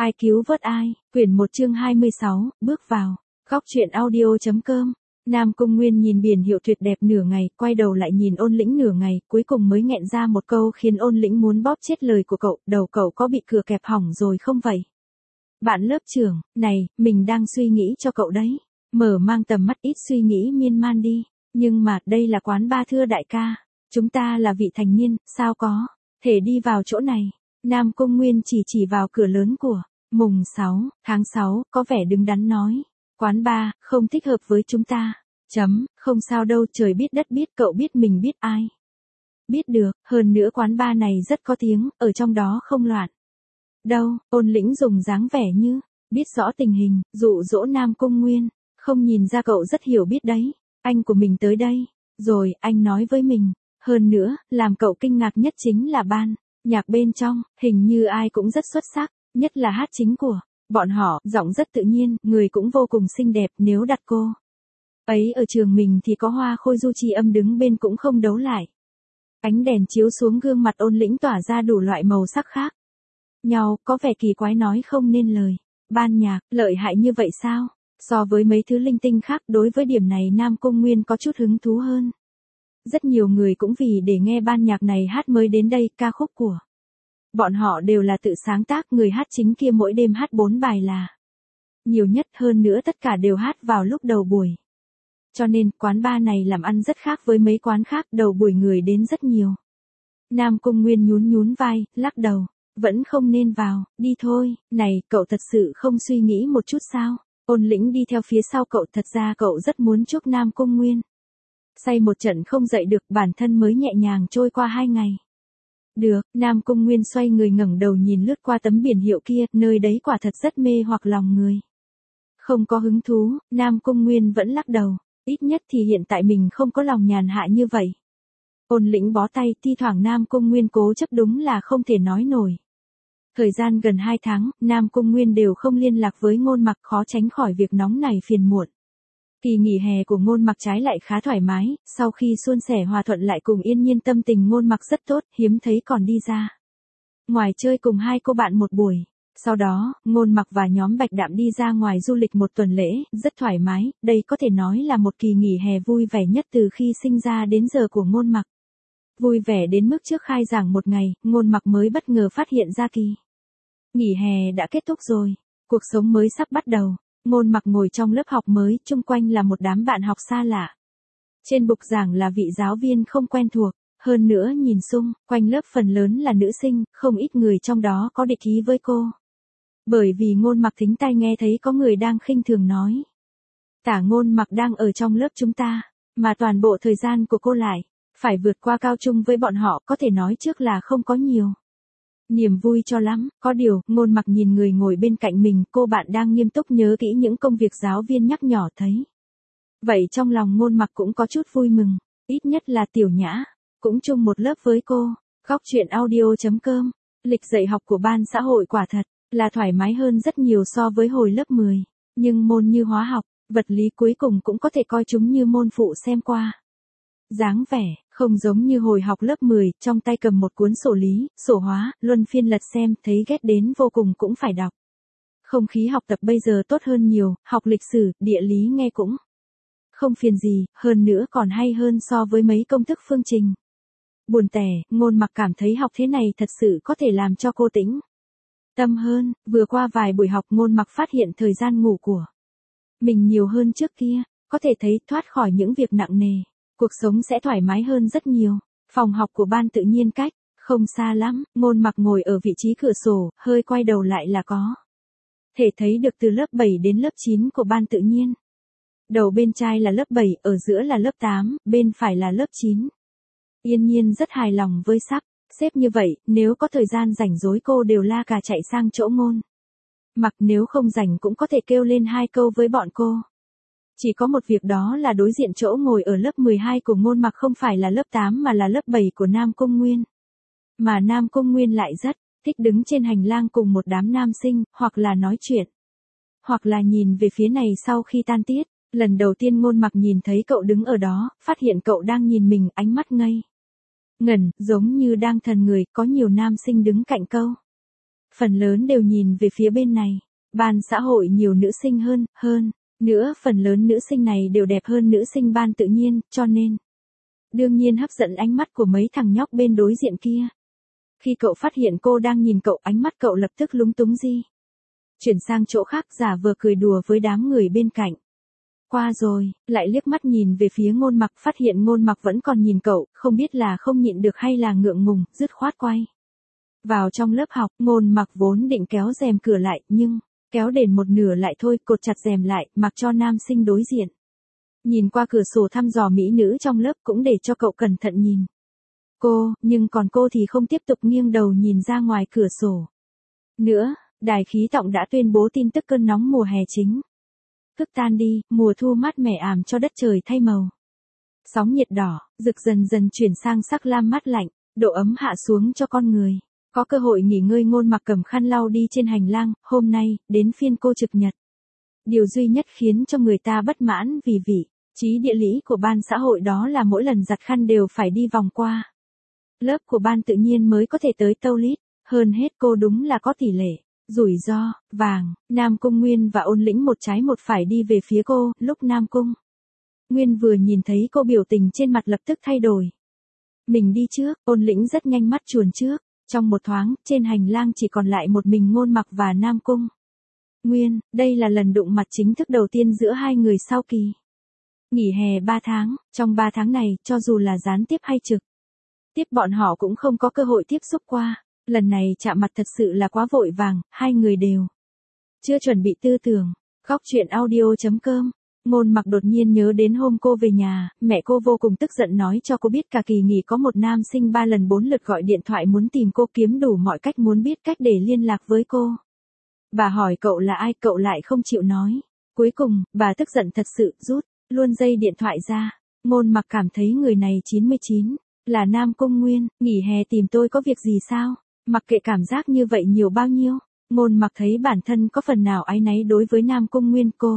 Ai cứu vớt ai, quyển 1 chương 26, bước vào, góc truyện audio.com. Nam Cung Nguyên nhìn biển hiệu tuyệt đẹp nửa ngày, quay đầu lại nhìn Ôn Lĩnh nửa ngày, cuối cùng mới nghẹn ra một câu khiến Ôn Lĩnh muốn bóp chết lời của cậu, đầu cậu có bị cửa kẹp hỏng rồi không vậy? Bạn lớp trưởng, này, mình đang suy nghĩ cho cậu đấy. Mở mang tầm mắt ít suy nghĩ miên man đi. Nhưng mà, đây là quán bar thưa đại ca. Chúng ta là vị thành niên, sao có thể đi vào chỗ này? Nam Cung Nguyên chỉ vào cửa lớn của mùng 6 tháng 6, có vẻ đứng đắn nói. Quán bar, không thích hợp với chúng ta. Không sao đâu, trời biết đất biết, cậu biết mình biết ai. Biết được, hơn nữa quán bar này rất có tiếng, ở trong đó không loạn. Đâu, Ôn Lĩnh dùng dáng vẻ như biết rõ tình hình, dụ dỗ Nam Cung Nguyên. Không nhìn ra cậu rất hiểu biết đấy. Anh của mình tới đây. Rồi, anh nói với mình. Hơn nữa, làm cậu kinh ngạc nhất chính là ban nhạc bên trong, hình như ai cũng rất xuất sắc, nhất là hát chính của bọn họ, giọng rất tự nhiên, người cũng vô cùng xinh đẹp, nếu đặt cô ấy ở trường mình thì có Hoa Khôi Du Trì Âm đứng bên cũng không đấu lại. Ánh đèn chiếu xuống gương mặt Ôn Lĩnh tỏa ra đủ loại màu sắc khác nhau, có vẻ kỳ quái nói không nên lời. Ban nhạc, lợi hại như vậy sao? So với mấy thứ linh tinh khác, đối với điểm này Nam Cung Nguyên có chút hứng thú hơn. Rất nhiều người cũng vì để nghe ban nhạc này hát mới đến đây, ca khúc của bọn họ đều là tự sáng tác, người hát chính kia mỗi đêm hát 4 bài là nhiều nhất, hơn nữa tất cả đều hát vào lúc đầu buổi. Cho nên, quán bar này làm ăn rất khác với mấy quán khác, đầu buổi người đến rất nhiều. Nam Cung Nguyên nhún vai, lắc đầu, vẫn không nên vào, đi thôi, này, cậu thật sự không suy nghĩ một chút sao? Ôn Lĩnh đi theo phía sau cậu, thật ra cậu rất muốn chúc Nam Cung Nguyên say một trận không dậy được, bản thân mới nhẹ nhàng trôi qua 2 ngày. Được, Nam Cung Nguyên xoay người ngẩng đầu nhìn lướt qua tấm biển hiệu kia, nơi đấy quả thật rất mê hoặc lòng người. Không có hứng thú, Nam Cung Nguyên vẫn lắc đầu, ít nhất thì hiện tại mình không có lòng nhàn hạ như vậy. Ôn Lĩnh bó tay, thi thoảng Nam Cung Nguyên cố chấp đúng là không thể nói nổi. Thời gian gần 2 tháng, Nam Cung Nguyên đều không liên lạc với Ngôn Mặc, khó tránh khỏi việc nóng này phiền muộn. Kỳ nghỉ hè của Ngôn Mặc trái lại khá thoải mái, sau khi suôn sẻ hòa thuận lại cùng yên nhiên, tâm tình Ngôn Mặc rất tốt, hiếm thấy còn đi ra ngoài chơi cùng 2 cô bạn một buổi. Sau đó, Ngôn Mặc và nhóm Bạch Đạm đi ra ngoài du lịch 1 tuần lễ, rất thoải mái, đây có thể nói là một kỳ nghỉ hè vui vẻ nhất từ khi sinh ra đến giờ của Ngôn Mặc. Vui vẻ đến mức trước khai giảng 1 ngày, Ngôn Mặc mới bất ngờ phát hiện ra kỳ nghỉ hè đã kết thúc rồi, cuộc sống mới sắp bắt đầu. Ngôn Mặc ngồi trong lớp học mới, chung quanh là một đám bạn học xa lạ. Trên bục giảng là vị giáo viên không quen thuộc, hơn nữa nhìn xung quanh lớp phần lớn là nữ sinh, không ít người trong đó có địch ý với cô. Bởi vì Ngôn Mặc thính tai nghe thấy có người đang khinh thường nói. Tả Ngôn Mặc đang ở trong lớp chúng ta, mà toàn bộ thời gian của cô lại phải vượt qua cao trung với bọn họ, có thể nói trước là không có nhiều niềm vui cho lắm. Có điều, Ngôn Mặc nhìn người ngồi bên cạnh mình, cô bạn đang nghiêm túc nhớ kỹ những công việc giáo viên nhắc nhở thấy. Vậy trong lòng Ngôn Mặc cũng có chút vui mừng, ít nhất là Tiểu Nhã cũng chung một lớp với cô. Góc truyện audio.com. Lịch dạy học của ban xã hội quả thật là thoải mái hơn rất nhiều so với hồi lớp 10, nhưng môn như hóa học, vật lý cuối cùng cũng có thể coi chúng như môn phụ xem qua. Dáng vẻ, không giống như hồi học lớp 10, trong tay cầm một cuốn sổ lý, sổ hóa, luân phiên lật xem, thấy ghét đến vô cùng cũng phải đọc. Không khí học tập bây giờ tốt hơn nhiều, học lịch sử, địa lý nghe cũng không phiền gì, hơn nữa còn hay hơn so với mấy công thức phương trình. Buồn tẻ, Ngôn Mặc cảm thấy học thế này thật sự có thể làm cho cô tĩnh tâm hơn. Vừa qua vài buổi học, Ngôn Mặc phát hiện thời gian ngủ của mình nhiều hơn trước kia, có thể thấy thoát khỏi những việc nặng nề, cuộc sống sẽ thoải mái hơn rất nhiều. Phòng học của ban tự nhiên cách không xa lắm, Ngôn Mặc ngồi ở vị trí cửa sổ, hơi quay đầu lại là có thể thấy được từ lớp 7 đến lớp 9 của ban tự nhiên. Đầu bên trái là lớp 7, ở giữa là lớp 8, bên phải là lớp 9. Yên nhiên rất hài lòng với sắp xếp như vậy, nếu có thời gian rảnh rỗi cô đều la cà chạy sang chỗ Ngôn Mặc, nếu không rảnh cũng có thể kêu lên 2 câu với bọn cô. Chỉ có một việc, đó là đối diện chỗ ngồi ở lớp 12 của Ngôn Mặc không phải là lớp 8 mà là lớp 7 của Nam Cung Nguyên. Mà Nam Cung Nguyên lại rất thích đứng trên hành lang cùng một đám nam sinh, hoặc là nói chuyện, hoặc là nhìn về phía này sau khi tan tiết. Lần đầu tiên Ngôn Mặc nhìn thấy cậu đứng ở đó, phát hiện cậu đang nhìn mình, ánh mắt ngây ngẩn, giống như đang thần người, có nhiều nam sinh đứng cạnh câu. Phần lớn đều nhìn về phía bên này. Ban xã hội nhiều nữ sinh hơn nữa phần lớn nữ sinh này đều đẹp hơn nữ sinh ban tự nhiên, cho nên đương nhiên hấp dẫn ánh mắt của mấy thằng nhóc bên đối diện kia. Khi cậu phát hiện cô đang nhìn cậu, ánh mắt cậu lập tức lúng túng di. Chuyển sang chỗ khác giả vờ cười đùa với đám người bên cạnh. Qua rồi, lại liếc mắt nhìn về phía Ngôn Mặc, phát hiện Ngôn Mặc vẫn còn nhìn cậu, không biết là không nhịn được hay là ngượng ngùng, dứt khoát quay vào trong lớp học. Ngôn Mặc vốn định kéo rèm cửa lại, nhưng kéo đến một nửa lại thôi, cột chặt rèm lại, mặc cho nam sinh đối diện nhìn qua cửa sổ thăm dò mỹ nữ trong lớp, cũng để cho cậu cẩn thận nhìn cô, nhưng còn cô thì không tiếp tục nghiêng đầu nhìn ra ngoài cửa sổ nữa. Đài khí tượng đã tuyên bố tin tức cơn nóng mùa hè chính thức tan đi, mùa thu mát mẻ ảm cho đất trời thay màu. Sóng nhiệt đỏ, rực dần dần chuyển sang sắc lam mát lạnh, độ ấm hạ xuống cho con người có cơ hội nghỉ ngơi. Ngôn Mặc cầm khăn lau đi trên hành lang, hôm nay, đến phiên cô trực nhật. Điều duy nhất khiến cho người ta bất mãn vì vị trí địa lý của ban xã hội đó là mỗi lần giặt khăn đều phải đi vòng qua lớp của ban tự nhiên mới có thể tới toilet. Hơn hết cô đúng là có tỷ lệ rủi ro vàng. Nam Cung Nguyên và Ôn Lĩnh một trái một phải đi về phía cô, lúc Nam Cung Nguyên vừa nhìn thấy cô biểu tình trên mặt lập tức thay đổi. Mình đi trước, Ôn Lĩnh rất nhanh mắt chuồn trước. Trong một thoáng, trên hành lang chỉ còn lại một mình Ngôn Mặc và Nam Cung Nguyên. Đây là lần đụng mặt chính thức đầu tiên giữa hai người sau kỳ nghỉ hè 3 tháng. Trong 3 tháng này, cho dù là gián tiếp hay trực tiếp bọn họ cũng không có cơ hội tiếp xúc qua. Lần này chạm mặt thật sự là quá vội vàng, hai người đều chưa chuẩn bị tư tưởng. Góc truyện audio.com. Ngôn Mặc đột nhiên nhớ đến hôm cô về nhà, mẹ cô vô cùng tức giận nói cho cô biết cả kỳ nghỉ có một nam sinh 3 lần 4 lượt gọi điện thoại muốn tìm cô, kiếm đủ mọi cách muốn biết cách để liên lạc với cô. Bà hỏi cậu là ai, cậu lại không chịu nói. Cuối cùng, bà tức giận thật sự, rút luôn dây điện thoại ra. Ngôn Mặc cảm thấy người này 99, là Nam Cung Nguyên, nghỉ hè tìm tôi có việc gì sao? Mặc kệ cảm giác như vậy nhiều bao nhiêu, Ngôn Mặc thấy bản thân có phần nào áy náy đối với Nam Cung Nguyên. Cô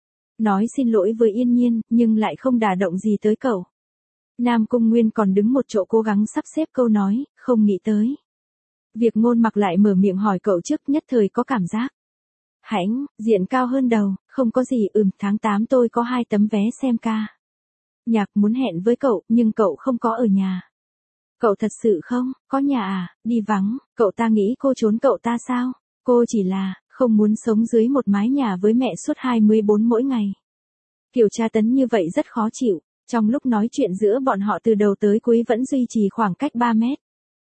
nói xin lỗi với Yên Nhiên, nhưng lại không đả động gì tới cậu. Nam Cung Nguyên còn đứng một chỗ cố gắng sắp xếp câu nói, không nghĩ tới việc Ngôn Mặc lại mở miệng hỏi cậu trước, nhất thời có cảm giác hãnh diện cao hơn đầu. Không có gì, tháng 8 tôi có 2 tấm vé xem ca nhạc muốn hẹn với cậu, nhưng cậu không có ở nhà. Cậu thật sự không có nhà à? Đi vắng, cậu ta nghĩ cô trốn cậu ta sao? Cô chỉ là không muốn sống dưới một mái nhà với mẹ suốt 24 mỗi ngày. Kiểu tra tấn như vậy rất khó chịu. Trong lúc nói chuyện giữa bọn họ từ đầu tới cuối vẫn duy trì khoảng cách 3 mét.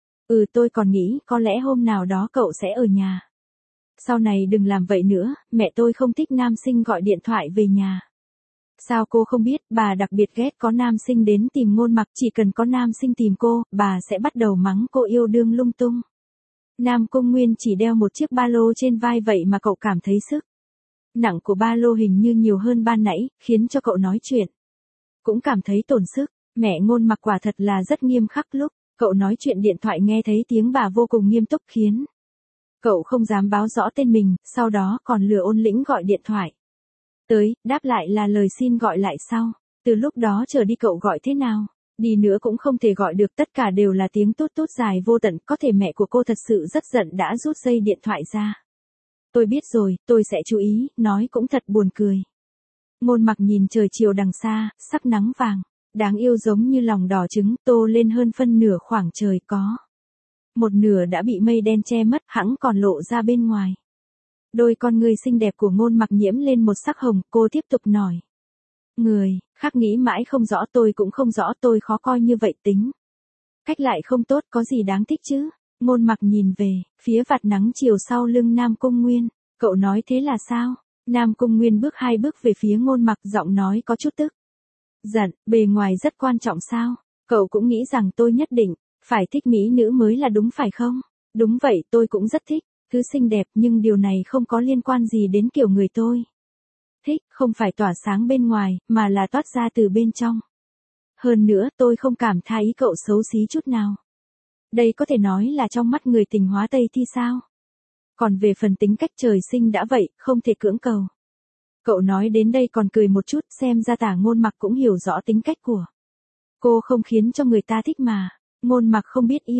Tôi còn nghĩ có lẽ hôm nào đó cậu sẽ ở nhà. Sau này đừng làm vậy nữa, mẹ tôi không thích nam sinh gọi điện thoại về nhà. Sao cô không biết, bà đặc biệt ghét có nam sinh đến tìm Ngôn Mặc, chỉ cần có nam sinh tìm cô, bà sẽ bắt đầu mắng cô yêu đương lung tung. Nam Cung Nguyên chỉ đeo một chiếc ba lô trên vai, vậy mà cậu cảm thấy sức nặng của ba lô hình như nhiều hơn ban nãy, khiến cho cậu nói chuyện cũng cảm thấy tổn sức. Mẹ Ngôn Mặc quả thật là rất nghiêm khắc, lúc cậu nói chuyện điện thoại nghe thấy tiếng bà vô cùng nghiêm túc khiến cậu không dám báo rõ tên mình, sau đó còn lừa Ôn Lĩnh gọi điện thoại tới, đáp lại là lời xin gọi lại sau. Từ lúc đó trở đi cậu gọi thế nào đi nữa cũng không thể gọi được, tất cả đều là tiếng tút tút dài vô tận. Có thể mẹ của cô thật sự rất giận đã rút dây điện thoại ra. Tôi biết rồi, tôi sẽ chú ý, nói cũng thật buồn cười. Ngôn Mặc nhìn trời chiều đằng xa, sắc nắng vàng đáng yêu giống như lòng đỏ trứng, tô lên hơn phân nửa khoảng trời, có một nửa đã bị mây đen che mất, hẵng còn lộ ra bên ngoài. Đôi con người xinh đẹp của Ngôn Mặc nhiễm lên một sắc hồng, cô tiếp tục nói. Người khác nghĩ mãi không rõ, tôi cũng không rõ, tôi khó coi như vậy, tính cách lại không tốt, có gì đáng thích chứ? Ngôn Mặc nhìn về phía vạt nắng chiều sau lưng Nam Cung Nguyên. Cậu nói thế là sao? Nam Cung Nguyên bước 2 bước về phía Ngôn Mặc, giọng nói có chút tức giận, bề ngoài rất quan trọng sao? Cậu cũng nghĩ rằng tôi nhất định phải thích mỹ nữ mới là đúng phải không? Đúng vậy, tôi cũng rất thích thứ xinh đẹp, nhưng điều này không có liên quan gì đến kiểu người tôi thích, không phải tỏa sáng bên ngoài, mà là toát ra từ bên trong. Hơn nữa, tôi không cảm thấy cậu xấu xí chút nào. Đây có thể nói là trong mắt người tình hóa Tây thì sao? Còn về phần tính cách trời sinh đã vậy, không thể cưỡng cầu. Cậu nói đến đây còn cười một chút, xem ra Tả Ngôn Mặc cũng hiểu rõ tính cách của cô, không khiến cho người ta thích mà. Ngôn Mặc không biết yêu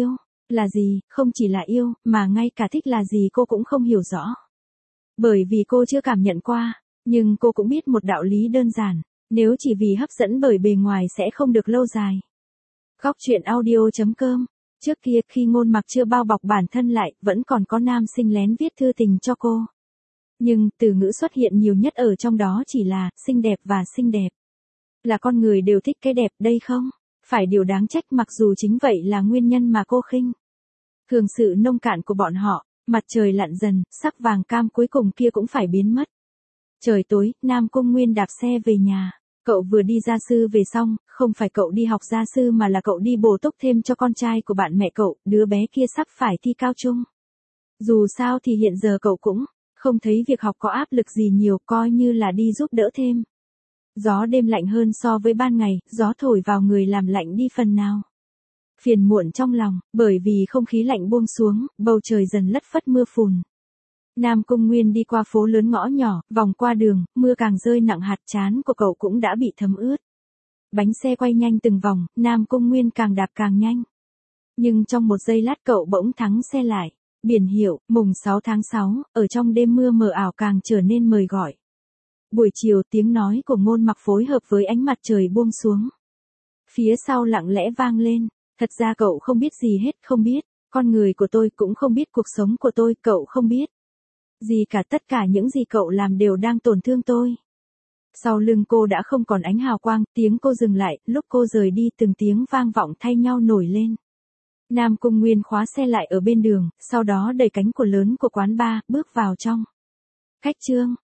Là gì, không chỉ là yêu, mà ngay cả thích là gì cô cũng không hiểu rõ. Bởi vì cô chưa cảm nhận qua, nhưng cô cũng biết một đạo lý đơn giản, nếu chỉ vì hấp dẫn bởi bề ngoài sẽ không được lâu dài. Góc truyện audio.com. Trước kia khi Ngôn Mặc chưa bao bọc bản thân lại, vẫn còn có nam sinh lén viết thư tình cho cô. Nhưng, từ ngữ xuất hiện nhiều nhất ở trong đó chỉ là, xinh đẹp và xinh đẹp. Là con người đều thích cái đẹp đây không? Phải điều đáng trách mặc dù chính vậy là nguyên nhân mà cô khinh thường sự nông cạn của bọn họ. Mặt trời lặn dần, sắc vàng cam cuối cùng kia cũng phải biến mất. Trời tối, Nam Cung Nguyên đạp xe về nhà. Cậu vừa đi gia sư về xong, không phải cậu đi học gia sư mà là cậu đi bổ túc thêm cho con trai của bạn mẹ cậu, đứa bé kia sắp phải thi cao trung. Dù sao thì hiện giờ cậu cũng không thấy việc học có áp lực gì nhiều, coi như là đi giúp đỡ thêm. Gió đêm lạnh hơn so với ban ngày, gió thổi vào người làm lạnh đi phần nào. Phiền muộn trong lòng, bởi vì không khí lạnh buông xuống, bầu trời dần lất phất mưa phùn. Nam Cung Nguyên đi qua phố lớn ngõ nhỏ, vòng qua đường, mưa càng rơi nặng hạt trán của cậu cũng đã bị thấm ướt. Bánh xe quay nhanh từng vòng, Nam Cung Nguyên càng đạp càng nhanh. Nhưng trong một giây lát cậu bỗng thắng xe lại. Biển hiệu, mùng 6 tháng 6, ở trong đêm mưa mờ ảo càng trở nên mời gọi. Buổi chiều tiếng nói của Ngôn Mặc phối hợp với ánh mặt trời buông xuống. Phía sau lặng lẽ vang lên, thật ra cậu không biết gì hết, không biết. Con người của tôi cũng không biết cuộc sống của tôi, cậu không biết. Gì cả, tất cả những gì cậu làm đều đang tổn thương tôi. Sau lưng cô đã không còn ánh hào quang, tiếng cô dừng lại, lúc cô rời đi từng tiếng vang vọng thay nhau nổi lên. Nam Cung Nguyên khóa xe lại ở bên đường, sau đó đẩy cánh cửa lớn của quán bar, bước vào trong. Khách Trương,